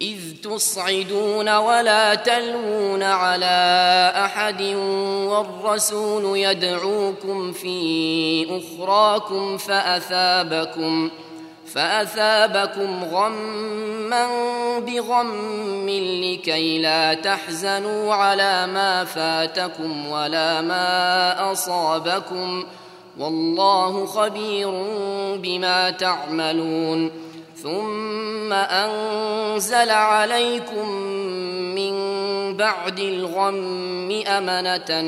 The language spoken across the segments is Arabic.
إذ تصعدون ولا تلوون على أحد والرسول يدعوكم في أخراكم فأثابكم غما بغم لكي لا تحزنوا على ما فاتكم ولا ما أصابكم والله خبير بما تعملون ثم أنزل عليكم من بعد الغم أمنة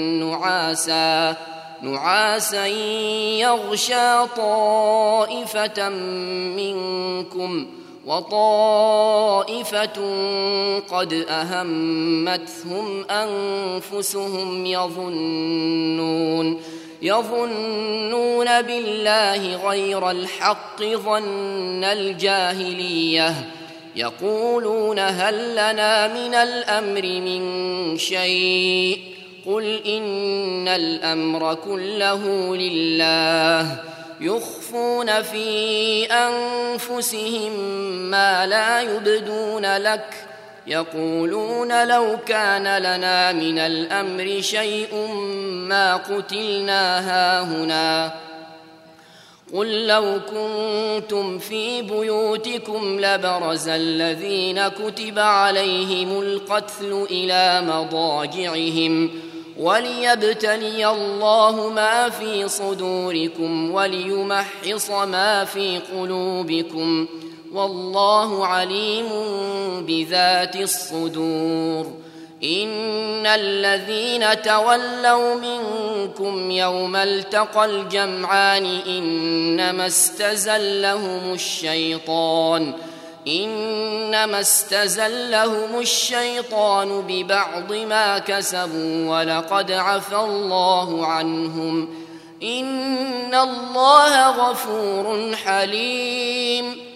نعاسا يغشى طائفة منكم وطائفة قد أهمتهم أنفسهم يظنون بالله غير الحق ظن الجاهلية يقولون هل لنا من الأمر من شيء قل إن الأمر كله لله يخفون في أنفسهم ما لا يبدون لك يقولون لو كان لنا من الأمر شيء ما قتلنا هاهنا قل لو كنتم في بيوتكم لبرز الذين كتب عليهم القتل إلى مضاجعهم وليبتلي الله ما في صدوركم وليمحص ما في قلوبكم والله عليم بذات الصدور إن الذين تولوا منكم يوم التقى الجمعان إنما استزلهم الشيطان ببعض ما كسبوا ولقد عفى الله عنهم إن الله غفور حليم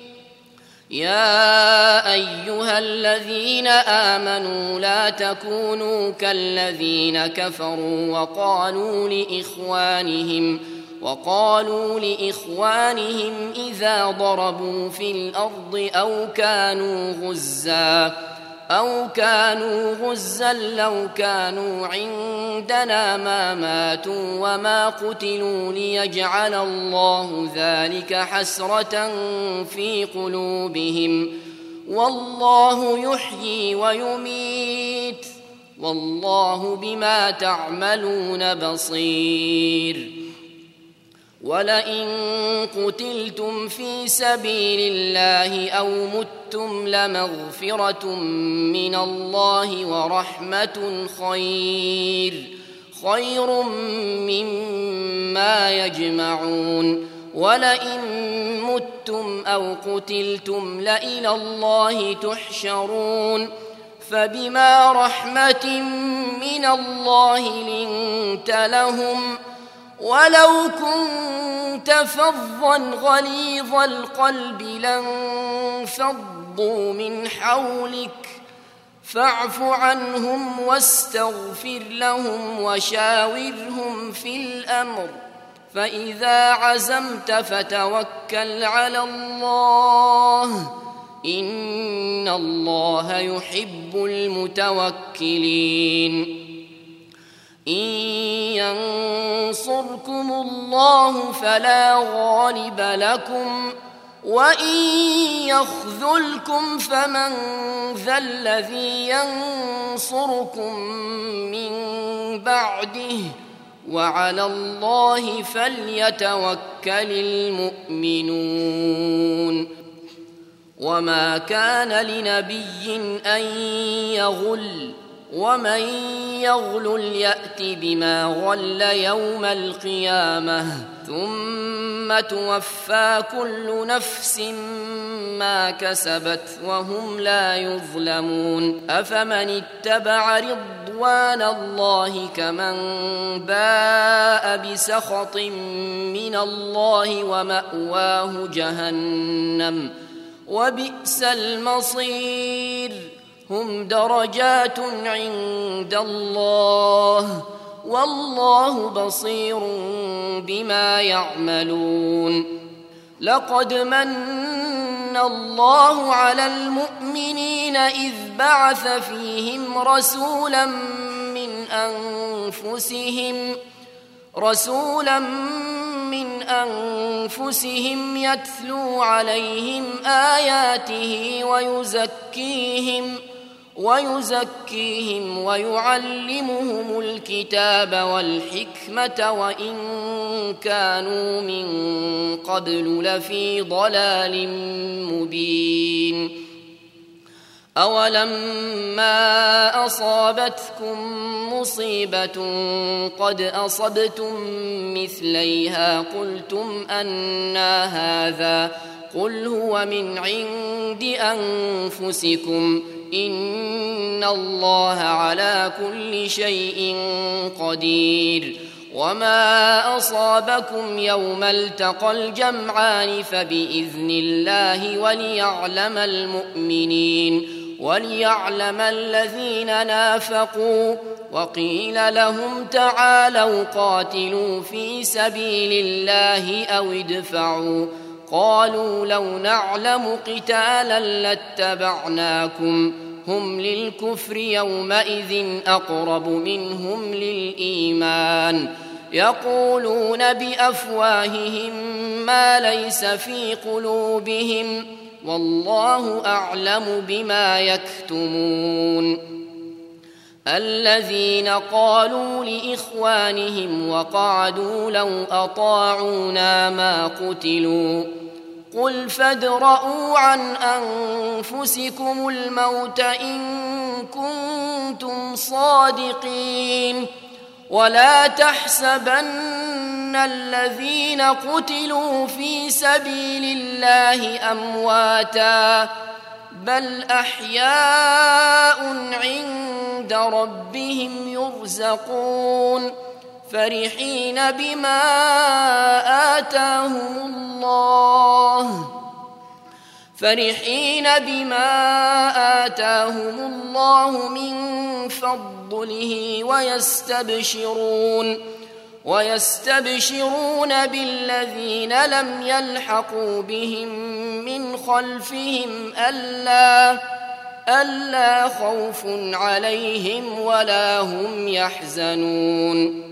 يا أيها الذين آمنوا لا تكونوا كالذين كفروا وقالوا لإخوانهم إذا ضربوا في الأرض أو كانوا غزا لو كانوا عندنا ما ماتوا وما قتلوا ليجعل الله ذلك حسرة في قلوبهم والله يحيي ويميت والله بما تعملون بصير ولئن قتلتم في سبيل الله أو متم لمغفرة من الله ورحمة خير مما يجمعون ولئن متم أو قتلتم لإلى الله تحشرون فبما رحمة من الله لنت لهم ولو كنت فظا غليظ القلب لانفضوا من حولك فاعف عنهم واستغفر لهم وشاورهم في الأمر فإذا عزمت فتوكل على الله إن الله يحب المتوكلين إن ينصركم الله فلا غالب لكم وإن يخذلكم فمن ذا الذي ينصركم من بعده وعلى الله فليتوكل المؤمنون وما كان لنبي أن يغل ومن يغلل يأت بما غل يوم القيامة ثم توفى كل نفس ما كسبت وهم لا يظلمون أفمن اتبع رضوان الله كمن باء بسخط من الله ومأواه جهنم وبئس المصير هم درجات عند الله والله بصير بما يعملون لقد من الله على المؤمنين إذ بعث فيهم رسولا من أنفسهم يتلو عليهم آياته ويزكيهم ويعلمهم الكتاب والحكمة وإن كانوا من قبل لفي ضلال مبين. أولما أصابتكم مصيبة قد أصبتم مثليها قلتم أنى هذا قل هو من عند أنفسكم إن الله على كل شيء قدير. وما أصابكم يوم التقى الجمعان فبإذن الله وليعلم الذين نافقوا. وقيل لهم تعالوا قاتلوا في سبيل الله أو ادفعوا قالوا لو نعلم قتالا لاتبعناكم هم للكفر يومئذ أقرب منهم للإيمان يقولون بأفواههم ما ليس في قلوبهم والله أعلم بما يكتمون. الذين قالوا لإخوانهم وقعدوا لو أطاعونا ما قتلوا قل فادرءوا عن أنفسكم الموت إن كنتم صادقين ولا تحسبن الذين قتلوا في سبيل الله أمواتا بل أحياء عند ربهم يرزقون فرحين بما آتاهم الله من فضله ويستبشرون بالذين لم يلحقوا بهم من خلفهم ألا خوف عليهم ولا هم يحزنون.